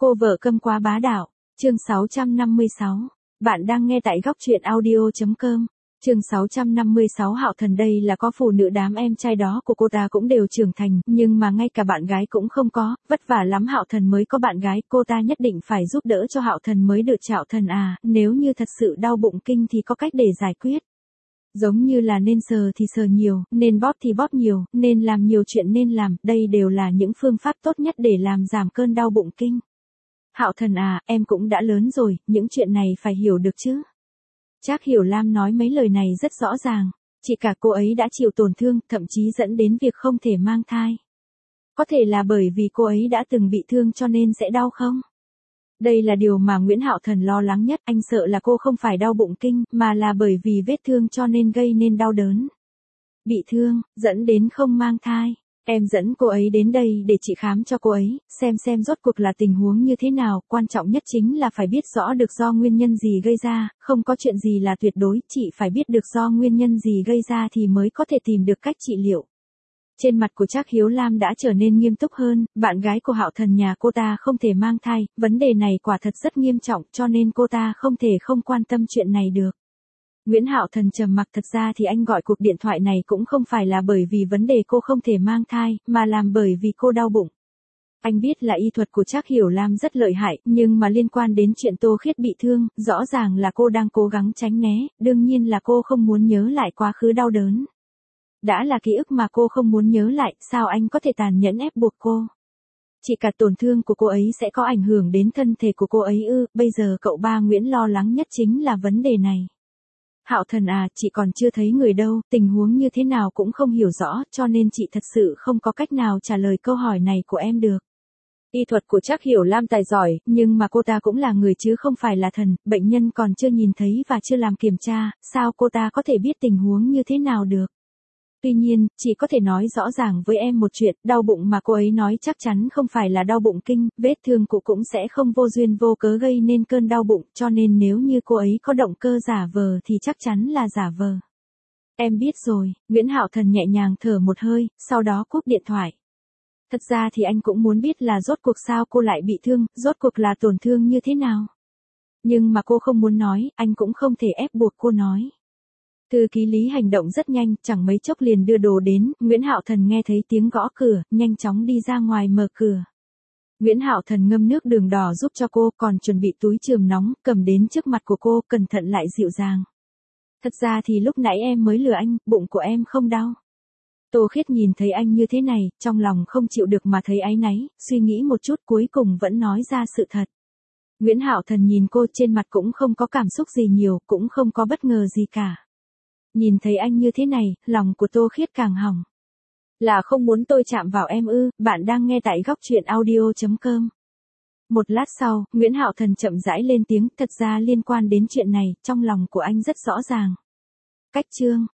Cô vợ câm quá bá đạo, chương 656. Bạn đang nghe tại góc truyện audio.com. Chương 656 Hạo Thần đây là có phụ nữ đám em trai đó của cô ta cũng đều trưởng thành, nhưng mà ngay cả bạn gái cũng không có, vất vả lắm Hạo Thần mới có bạn gái, cô ta nhất định phải giúp đỡ cho Hạo Thần mới được. Hạo Thần à, nếu như thật sự đau bụng kinh thì có cách để giải quyết. Giống như là nên sờ thì sờ nhiều, nên bóp thì bóp nhiều, nên làm nhiều chuyện nên làm, đây đều là những phương pháp tốt nhất để làm giảm cơn đau bụng kinh. Hạo Thần à, em cũng đã lớn rồi, những chuyện này phải hiểu được chứ. Trác Hiểu Lam nói mấy lời này rất rõ ràng, chỉ cả cô ấy đã chịu tổn thương, thậm chí dẫn đến việc không thể mang thai. Có thể là bởi vì cô ấy đã từng bị thương cho nên sẽ đau không? Đây là điều mà Nguyễn Hạo Thần lo lắng nhất, anh sợ là cô không phải đau bụng kinh, mà là bởi vì vết thương cho nên gây nên đau đớn. Bị thương, dẫn đến không mang thai. Em dẫn cô ấy đến đây để chị khám cho cô ấy, xem rốt cuộc là tình huống như thế nào, quan trọng nhất chính là phải biết rõ được do nguyên nhân gì gây ra, không có chuyện gì là tuyệt đối, chị phải biết được do nguyên nhân gì gây ra thì mới có thể tìm được cách trị liệu. Trên mặt của Trác Hiếu Lam đã trở nên nghiêm túc hơn, bạn gái của Hạo Thần nhà cô ta không thể mang thai, vấn đề này quả thật rất nghiêm trọng cho nên cô ta không thể không quan tâm chuyện này được. Nguyễn Hạo Thần trầm mặc, thật ra thì anh gọi cuộc điện thoại này cũng không phải là bởi vì vấn đề cô không thể mang thai, mà làm bởi vì cô đau bụng. Anh biết là y thuật của Trác Hiểu Lam rất lợi hại, nhưng mà liên quan đến chuyện Tô Khiết bị thương, rõ ràng là cô đang cố gắng tránh né, đương nhiên là cô không muốn nhớ lại quá khứ đau đớn. Đã là ký ức mà cô không muốn nhớ lại, sao anh có thể tàn nhẫn ép buộc cô? Chỉ cả tổn thương của cô ấy sẽ có ảnh hưởng đến thân thể của cô ấy ư? Bây giờ cậu ba Nguyễn lo lắng nhất chính là vấn đề này. Hạo Thần à, chị còn chưa thấy người đâu, tình huống như thế nào cũng không hiểu rõ, cho nên chị thật sự không có cách nào trả lời câu hỏi này của em được. Y thuật của Trác Hiểu Lam tài giỏi, nhưng mà cô ta cũng là người chứ không phải là thần, bệnh nhân còn chưa nhìn thấy và chưa làm kiểm tra, sao cô ta có thể biết tình huống như thế nào được. Tuy nhiên, chị có thể nói rõ ràng với em một chuyện, đau bụng mà cô ấy nói chắc chắn không phải là đau bụng kinh, vết thương cụ cũng sẽ không vô duyên vô cớ gây nên cơn đau bụng, cho nên nếu như cô ấy có động cơ giả vờ thì chắc chắn là giả vờ. Em biết rồi, Nguyễn Hạo Thần nhẹ nhàng thở một hơi, sau đó cúp điện thoại. Thật ra thì anh cũng muốn biết là rốt cuộc sao cô lại bị thương, rốt cuộc là tổn thương như thế nào. Nhưng mà cô không muốn nói, anh cũng không thể ép buộc cô nói. Thư ký Lý hành động rất nhanh, chẳng mấy chốc liền đưa đồ đến, Nguyễn Hạo Thần nghe thấy tiếng gõ cửa, nhanh chóng đi ra ngoài mở cửa. Nguyễn Hạo Thần ngâm nước đường đỏ giúp cho cô, còn chuẩn bị túi chườm nóng, cầm đến trước mặt của cô, cẩn thận lại dịu dàng. Thật ra thì lúc nãy em mới lừa anh, bụng của em không đau. Tô Khiết nhìn thấy anh như thế này, trong lòng không chịu được mà thấy áy náy, suy nghĩ một chút cuối cùng vẫn nói ra sự thật. Nguyễn Hạo Thần nhìn cô, trên mặt cũng không có cảm xúc gì nhiều, cũng không có bất ngờ gì cả. Nhìn thấy anh như thế này, lòng của Tô Khiết càng hỏng. Là không muốn tôi chạm vào em ư? Bạn đang nghe tại góc truyện audio.com. Một lát sau, Nguyễn Hạo Thần chậm rãi lên tiếng, thật ra liên quan đến chuyện này, trong lòng của anh rất rõ ràng. Cách chương,